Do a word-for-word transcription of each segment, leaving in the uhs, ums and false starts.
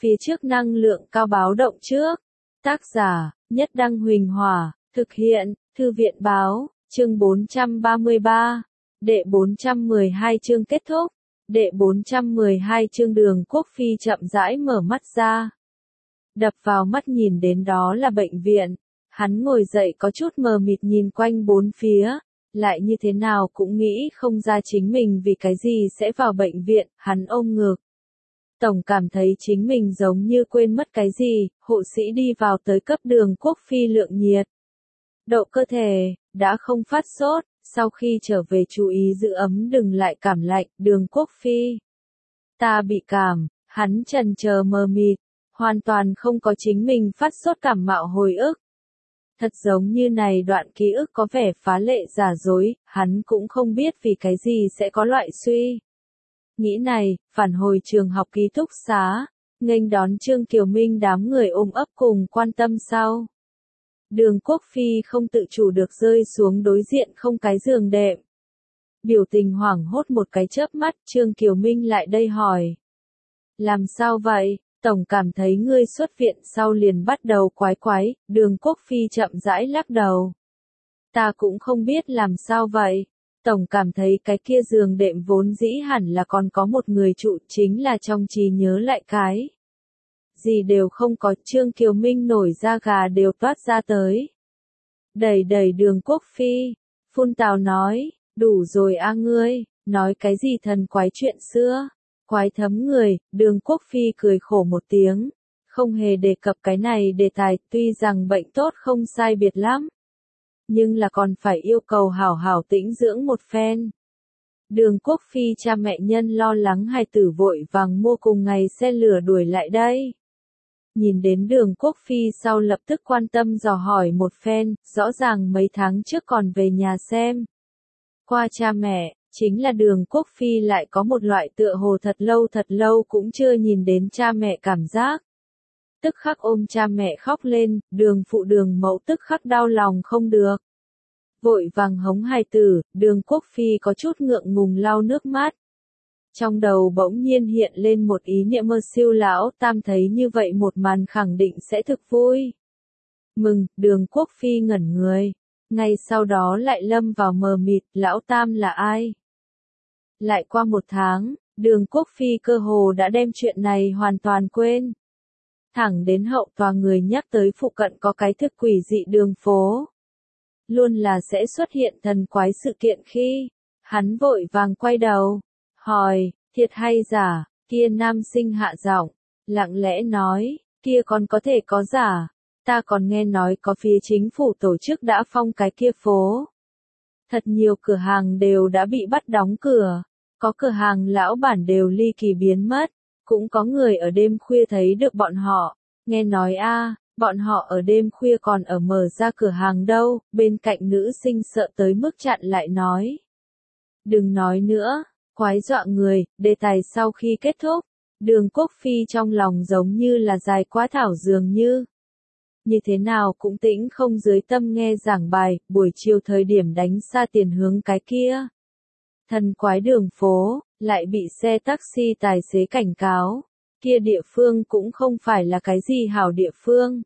phía trước năng lượng cao báo động trước. Tác giả, Nhất Đăng Huỳnh Hòa, thực hiện, Thư viện báo, chương bốn trăm ba mươi ba, đệ bốn trăm mười hai chương kết thúc, đệ bốn trăm mười hai chương Đường Quốc Phi chậm rãi mở mắt ra. Đập vào mắt nhìn đến đó là bệnh viện, hắn ngồi dậy có chút mờ mịt nhìn quanh bốn phía, lại như thế nào cũng nghĩ không ra chính mình vì cái gì sẽ vào bệnh viện, hắn ôm ngực. Tổng cảm thấy chính mình giống như quên mất cái gì, hộ sĩ đi vào tới cấp Đường Quốc Phi lượng nhiệt. Độ cơ thể, đã không phát sốt, sau khi trở về chú ý giữ ấm đừng lại cảm lạnh, Đường Quốc Phi. Ta bị cảm, hắn chần chờ mờ mịt, hoàn toàn không có chính mình phát sốt cảm mạo hồi ức. Thật giống như này đoạn ký ức có vẻ phá lệ giả dối, hắn cũng không biết vì cái gì sẽ có loại suy. Nghĩ này, phản hồi trường học ký túc xá, nghênh đón Trương Kiều Minh đám người ôm ấp cùng quan tâm sau. Đường Quốc Phi không tự chủ được rơi xuống đối diện không cái giường đệm. Biểu tình hoảng hốt một cái chớp mắt, Trương Kiều Minh lại đây hỏi. Làm sao vậy? Tổng cảm thấy ngươi xuất viện sau liền bắt đầu quái quái, Đường Quốc Phi chậm rãi lắc đầu. Ta cũng không biết làm sao vậy. Tổng cảm thấy cái kia giường đệm vốn dĩ hẳn là còn có một người trụ, chính là trong trí nhớ lại cái. Gì đều không có, Trương Kiều Minh nổi da gà đều toát ra tới. Đẩy đẩy Đường Quốc Phi, phun tào nói, đủ rồi a ngươi, nói cái gì thần quái chuyện xưa. Quái thấm người, Đường Quốc Phi cười khổ một tiếng, không hề đề cập cái này đề tài, tuy rằng bệnh tốt không sai biệt lắm. Nhưng là còn phải yêu cầu hảo hảo tĩnh dưỡng một phen. Đường Quốc Phi cha mẹ nhân lo lắng hài tử vội vàng mua cùng ngày xe lửa đuổi lại đây. Nhìn đến Đường Quốc Phi sau lập tức quan tâm dò hỏi một phen, rõ ràng mấy tháng trước còn về nhà xem. Qua cha mẹ, chính là Đường Quốc Phi lại có một loại tựa hồ thật lâu thật lâu cũng chưa nhìn đến cha mẹ cảm giác. Tức khắc ôm cha mẹ khóc lên, Đường phụ Đường mẫu tức khắc đau lòng không được. Vội vàng hống hài tử, Đường Quốc Phi có chút ngượng ngùng lau nước mắt. Trong đầu bỗng nhiên hiện lên một ý niệm mơ siêu lão tam thấy như vậy một màn khẳng định sẽ thực vui. Mừng, Đường Quốc Phi ngẩn người. Ngay sau đó lại lâm vào mờ mịt, lão tam là ai? Lại qua một tháng, Đường Quốc Phi cơ hồ đã đem chuyện này hoàn toàn quên. Thẳng đến hậu tòa người nhắc tới phụ cận có cái thực quỷ dị đường phố. Luôn là sẽ xuất hiện thần quái sự kiện khi, hắn vội vàng quay đầu, hỏi, thiệt hay giả, kia nam sinh hạ giọng, lặng lẽ nói, kia còn có thể có giả, ta còn nghe nói có phía chính phủ tổ chức đã phong cái kia phố. Thật nhiều cửa hàng đều đã bị bắt đóng cửa, có cửa hàng lão bản đều ly kỳ biến mất, cũng có người ở đêm khuya thấy được bọn họ, nghe nói a, bọn họ ở đêm khuya còn ở mở ra cửa hàng đâu, bên cạnh nữ sinh sợ tới mức chặn lại nói. Đừng nói nữa, quái dọa người, đề tài sau khi kết thúc, Đường Quốc Phi trong lòng giống như là dài quá thảo dường như. Như thế nào cũng tĩnh không dưới tâm nghe giảng bài, buổi chiều thời điểm đánh xa tiền hướng cái kia. Thần quái đường phố, lại bị xe taxi tài xế cảnh cáo, kia địa phương cũng không phải là cái gì hảo địa phương.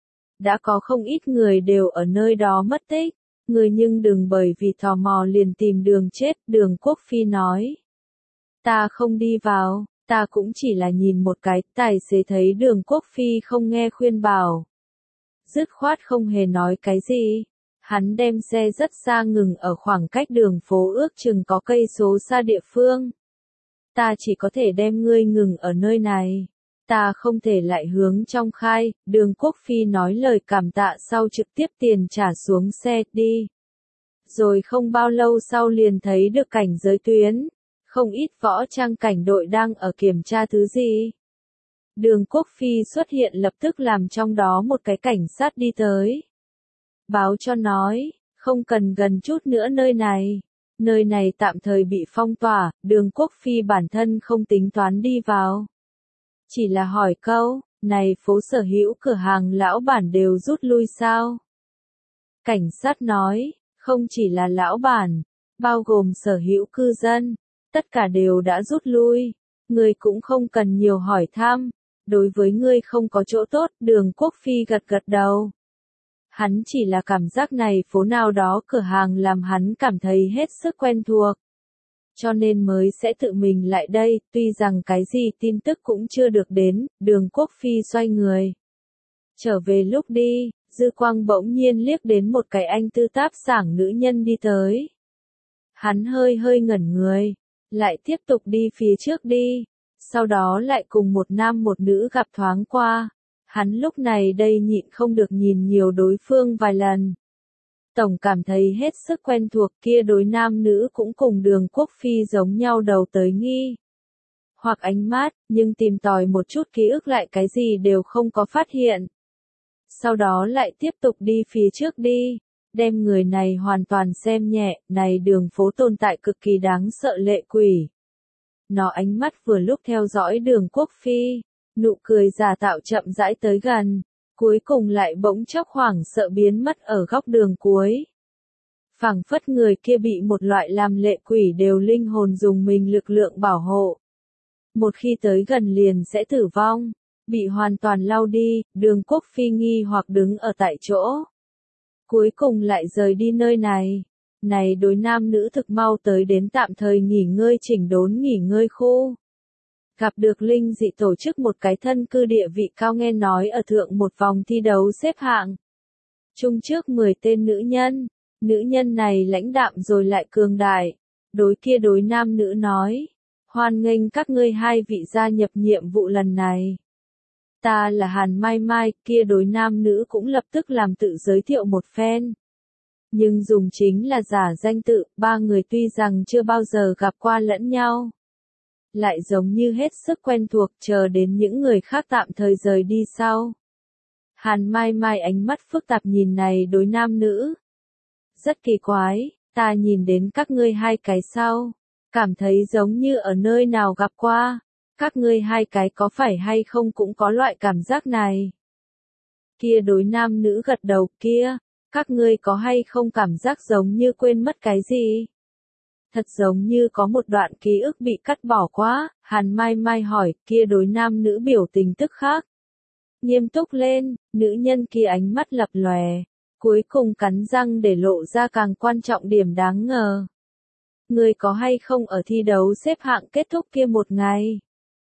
Đã có không ít người đều ở nơi đó mất tích, người nhưng đừng bởi vì tò mò liền tìm đường chết, Đường Quốc Phi nói. Ta không đi vào, ta cũng chỉ là nhìn một cái, tài xế thấy Đường Quốc Phi không nghe khuyên bảo. Dứt khoát không hề nói cái gì. Hắn đem xe rất xa ngừng ở khoảng cách đường phố ước chừng có cây số xa địa phương. Ta chỉ có thể đem ngươi ngừng ở nơi này. Ta không thể lại hướng trong khai, Đường Quốc Phi nói lời cảm tạ sau trực tiếp tiền trả xuống xe đi. Rồi không bao lâu sau liền thấy được cảnh giới tuyến, không ít võ trang cảnh đội đang ở kiểm tra thứ gì. Đường Quốc Phi xuất hiện lập tức làm trong đó một cái cảnh sát đi tới. Báo cho nói, không cần gần chút nữa nơi này. Nơi này tạm thời bị phong tỏa, Đường Quốc Phi bản thân không tính toán đi vào. Chỉ là hỏi câu, này phố sở hữu cửa hàng lão bản đều rút lui sao? Cảnh sát nói, không chỉ là lão bản, bao gồm sở hữu cư dân, tất cả đều đã rút lui. Người cũng không cần nhiều hỏi thăm. đối với ngươi không có chỗ tốt, Đường Quốc Phi gật gật đầu. Hắn chỉ là cảm giác này phố nào đó cửa hàng làm hắn cảm thấy hết sức quen thuộc. Cho nên mới sẽ tự mình lại đây, tuy rằng cái gì tin tức cũng chưa được đến, Đường Quốc Phi xoay người. Trở về lúc đi, dư quang bỗng nhiên liếc đến một cái anh tư táp sảng nữ nhân đi tới. Hắn hơi hơi ngẩn người, lại tiếp tục đi phía trước đi, sau đó lại cùng một nam một nữ gặp thoáng qua. Hắn lúc này đây nhịn không được nhìn nhiều đối phương vài lần. Tổng cảm thấy hết sức quen thuộc, kia đối nam nữ cũng cùng Đường Quốc Phi giống nhau đầu tới nghi. Hoặc ánh mắt, nhưng tìm tòi một chút ký ức lại cái gì đều không có phát hiện. Sau đó lại tiếp tục đi phía trước đi, đem người này hoàn toàn xem nhẹ, này đường phố tồn tại cực kỳ đáng sợ lệ quỷ. Nó ánh mắt vừa lúc theo dõi Đường Quốc Phi, nụ cười giả tạo chậm rãi tới gần, cuối cùng lại bỗng chốc hoảng sợ biến mất ở góc đường cuối. Phảng phất người kia bị một loại làm lệ quỷ đều linh hồn dùng mình lực lượng bảo hộ. Một khi tới gần liền sẽ tử vong, bị hoàn toàn lau đi, Đường Quốc Phi nghi hoặc đứng ở tại chỗ. Cuối cùng lại rời đi nơi này. Này đối nam nữ thực mau tới đến tạm thời nghỉ ngơi chỉnh đốn nghỉ ngơi khu. Gặp được Linh dị tổ chức một cái thân cư địa vị cao, nghe nói ở thượng một vòng thi đấu xếp hạng. Chung trước mười tên nữ nhân, nữ nhân này lãnh đạm rồi lại cường đại. Đối kia đối nam nữ nói, hoan nghênh các ngươi hai vị gia nhập nhiệm vụ lần này. Ta là Hàn Mai Mai, kia đối nam nữ cũng lập tức làm tự giới thiệu một phen. Nhưng dùng chính là giả danh tự, ba người tuy rằng chưa bao giờ gặp qua lẫn nhau. Lại giống như hết sức quen thuộc, chờ đến những người khác tạm thời rời đi sau. Hàn Mai Mai ánh mắt phức tạp nhìn này đối nam nữ. Rất kỳ quái, ta nhìn đến các ngươi hai cái sau, cảm thấy giống như ở nơi nào gặp qua. Các ngươi hai cái có phải hay không cũng có loại cảm giác này. Kia đối nam nữ gật đầu, kia, các ngươi có hay không cảm giác giống như quên mất cái gì? Thật giống như có một đoạn ký ức bị cắt bỏ quá, Hàn Mai Mai hỏi, kia đối nam nữ biểu tình tức khác. Nghiêm túc lên, nữ nhân kia ánh mắt lập lòe, cuối cùng cắn răng để lộ ra càng quan trọng điểm đáng ngờ. Ngươi có hay không ở thi đấu xếp hạng kết thúc kia một ngày?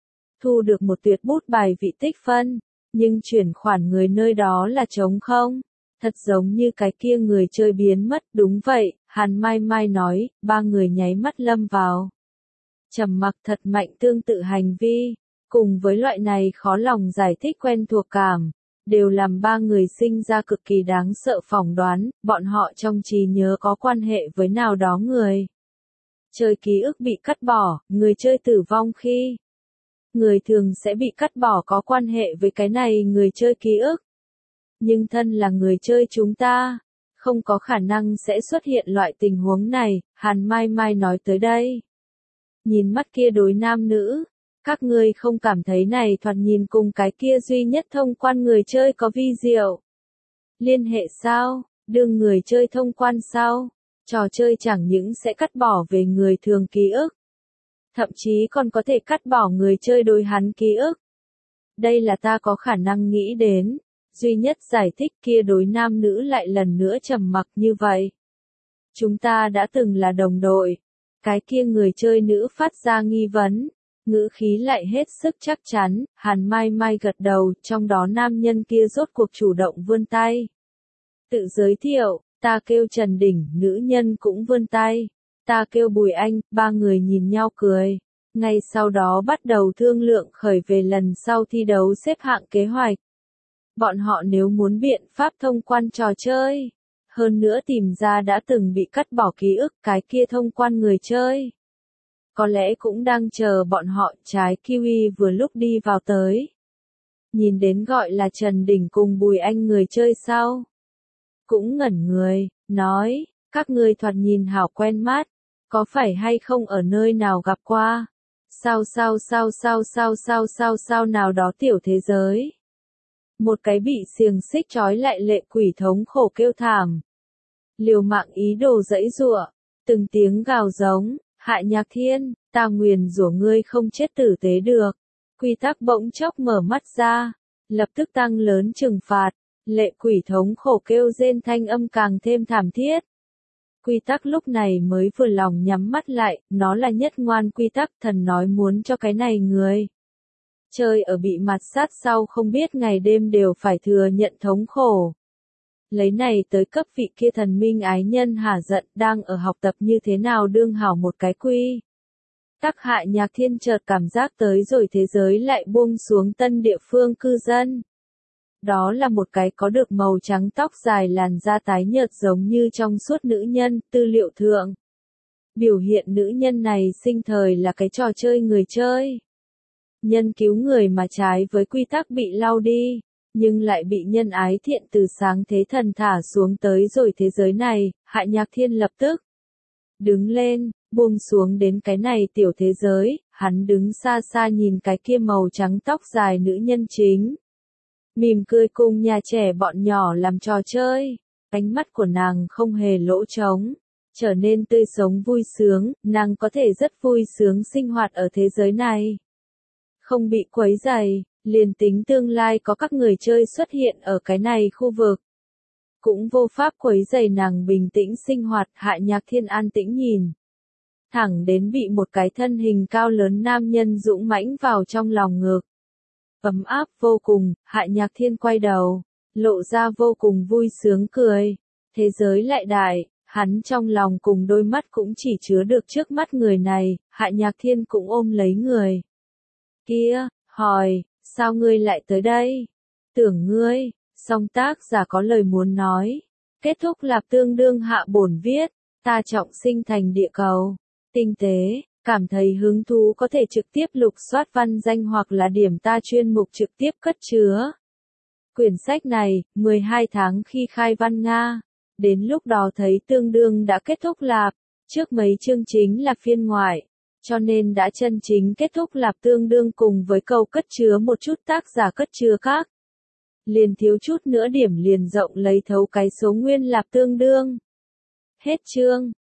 Thu được một tuyệt bút bài vị tích phân, nhưng chuyển khoản người nơi đó là trống không. Thật giống như cái kia người chơi biến mất, đúng vậy, Hàn Mai Mai nói, ba người nháy mắt lâm vào. Trầm mặc thật mạnh tương tự hành vi, cùng với loại này khó lòng giải thích quen thuộc cảm, đều làm ba người sinh ra cực kỳ đáng sợ phỏng đoán, bọn họ trong trí nhớ có quan hệ với nào đó người. Chơi ký ức bị cắt bỏ, người chơi tử vong khi. Người thường sẽ bị cắt bỏ có quan hệ với cái này người chơi ký ức. Nhưng thân là người chơi chúng ta, không có khả năng sẽ xuất hiện loại tình huống này, Hàn Mai Mai nói tới đây. Nhìn mắt kia đối nam nữ, các ngươi không cảm thấy này thoạt nhìn cùng cái kia duy nhất thông quan người chơi có vi diệu. Liên hệ sao, đương người chơi thông quan sao, trò chơi chẳng những sẽ cắt bỏ về người thường ký ức. Thậm chí còn có thể cắt bỏ người chơi đối hắn ký ức. Đây là ta có khả năng nghĩ đến. Duy nhất giải thích kia đối nam nữ lại lần nữa trầm mặc như vậy. Chúng ta đã từng là đồng đội. Cái kia người chơi nữ phát ra nghi vấn. Ngữ khí lại hết sức chắc chắn, Hàn Mai Mai gật đầu, trong đó nam nhân kia rốt cuộc chủ động vươn tay. Tự giới thiệu, ta kêu Trần Đỉnh, nữ nhân cũng vươn tay. Ta kêu Bùi Anh, ba người nhìn nhau cười. Ngay sau đó bắt đầu thương lượng khởi về lần sau thi đấu xếp hạng kế hoạch. Bọn họ nếu muốn biện pháp thông quan trò chơi, hơn nữa tìm ra đã từng bị cắt bỏ ký ức cái kia thông quan người chơi. Có lẽ cũng đang chờ bọn họ, trái kiwi vừa lúc đi vào tới. Nhìn đến gọi là Trần Đỉnh cùng Bùi Anh người chơi sau. Cũng ngẩn người, nói, các ngươi thoạt nhìn hảo quen mắt, có phải hay không ở nơi nào gặp qua? Sao sao sao sao sao sao sao sao nào đó tiểu thế giới. Một cái bị xiềng xích trói lại lệ quỷ thống khổ kêu thảm. Liều mạng ý đồ dẫy giụa, từng tiếng gào giống, Hại Nhạc Thiên, ta nguyền rủa ngươi không chết tử tế được. Quy tắc bỗng chốc mở mắt ra, lập tức tăng lớn trừng phạt, lệ quỷ thống khổ kêu rên thanh âm càng thêm thảm thiết. Quy tắc lúc này mới vừa lòng nhắm mắt lại, nó là nhất ngoan quy tắc, thần nói muốn cho cái này người chơi ở bị mặt sát sau không biết ngày đêm đều phải thừa nhận thống khổ. Lấy này tới cấp vị kia thần minh ái nhân hả giận đang ở học tập như thế nào đương hảo một cái quy. Tắc Hạ Nhạc Thiên chợt cảm giác tới rồi thế giới lại buông xuống tân địa phương cư dân. Đó là một cái có được màu trắng tóc dài làn da tái nhợt giống như trong suốt nữ nhân, tư liệu thượng. Biểu hiện nữ nhân này sinh thời là cái trò chơi người chơi. Nhân cứu người mà trái với quy tắc bị lau đi, nhưng lại bị nhân ái thiện từ sáng thế thần thả xuống tới rồi thế giới này, Hạ Nhạc Thiên lập tức đứng lên, buông xuống đến cái này tiểu thế giới, hắn đứng xa xa nhìn cái kia màu trắng tóc dài nữ nhân chính. Mỉm cười cùng nhà trẻ bọn nhỏ làm trò chơi, ánh mắt của nàng không hề lỗ trống, trở nên tươi sống vui sướng, nàng có thể rất vui sướng sinh hoạt ở thế giới này. Không bị quấy rầy, liền tính tương lai có các người chơi xuất hiện ở cái này khu vực. Cũng vô pháp quấy rầy nàng bình tĩnh sinh hoạt, Hạ Nhạc Thiên an tĩnh nhìn. Thẳng đến bị một cái thân hình cao lớn nam nhân dũng mãnh vào trong lòng ngực. Ấm áp vô cùng, Hạ Nhạc Thiên quay đầu, lộ ra vô cùng vui sướng cười. Thế giới lại đại, hắn trong lòng cùng đôi mắt cũng chỉ chứa được trước mắt người này, Hạ Nhạc Thiên cũng ôm lấy người kia, hỏi, sao ngươi lại tới đây? Tưởng ngươi, song tác giả có lời muốn nói. Kết thúc lạp tương đương hạ bổn viết, ta trọng sinh thành địa cầu. Tinh tế, cảm thấy hứng thú có thể trực tiếp lục soát văn danh hoặc là điểm ta chuyên mục trực tiếp cất chứa. Quyển sách này, mười hai tháng khi khai văn Nga. Đến lúc đó thấy tương đương đã kết thúc lạp, trước mấy chương chính là phiên ngoại. Cho nên đã chân chính kết thúc lạp tương đương cùng với câu cất chứa một chút tác giả cất chứa khác. Liền thiếu chút nữa điểm liền rộng lấy thấu cái số nguyên lạp tương đương. Hết chương.